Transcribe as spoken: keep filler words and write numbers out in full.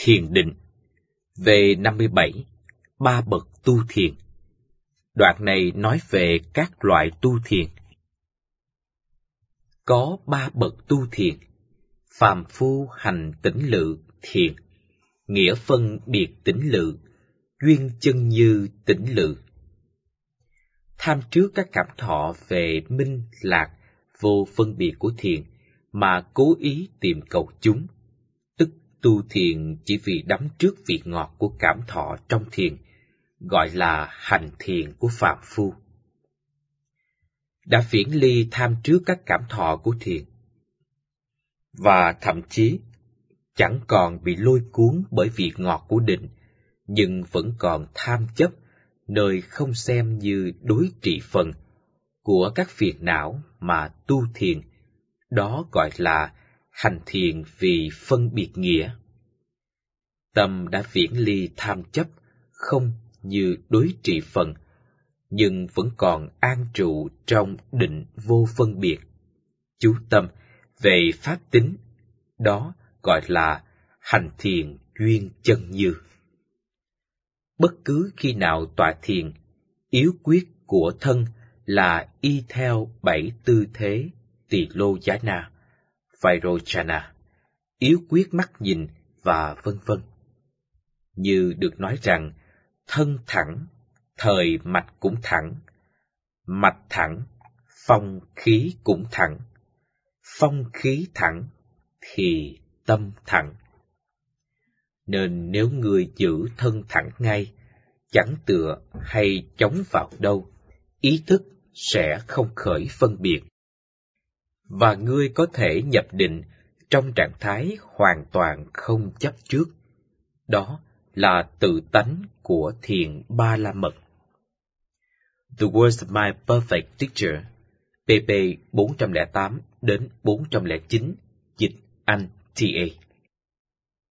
Thiền định. Về năm mươi bảy, ba bậc tu thiền. Đoạn này nói về các loại tu thiền. Có ba bậc tu thiền: phàm phu hành tĩnh lự thiền, nghĩa phân biệt tĩnh lự, duyên chân như tĩnh lự. Tham trước các cảm thọ về minh lạc vô phân biệt của thiền mà cố ý tìm cầu chúng, tức tu thiền chỉ vì đắm trước vị ngọt của cảm thọ trong thiền, gọi là hành thiền của phàm phu. Đã viễn ly tham trước các cảm thọ của thiền, và thậm chí chẳng còn bị lôi cuốn bởi vị ngọt của định, nhưng vẫn còn tham chấp nơi không xem như đối trị phần của các phiền não mà tu thiền, đó gọi là hành thiền vì phân biệt nghĩa. Tâm đã viễn ly tham chấp không như đối trị phần, nhưng vẫn còn an trụ trong định vô phân biệt, chú tâm về pháp tính, đó gọi là hành thiền duyên chân như. Bất cứ khi nào tọa thiền, yếu quyết của thân là y theo bảy tư thế tỳ lô giá na, Vairocana, yếu quyết mắt nhìn và vân vân. Như được nói rằng, thân thẳng, thời mạch cũng thẳng, mạch thẳng, phong khí cũng thẳng, phong khí thẳng thì tâm thẳng. Nên nếu người giữ thân thẳng ngay, chẳng tựa hay chống vào đâu, ý thức sẽ không khởi phân biệt. Và ngươi có thể nhập định trong trạng thái hoàn toàn không chấp trước. Đó là tự tánh của thiền ba la mật. The Words of My Perfect Teacher, pp bốn trăm lẻ tám đến bốn trăm lẻ chín, dịch Anh T A.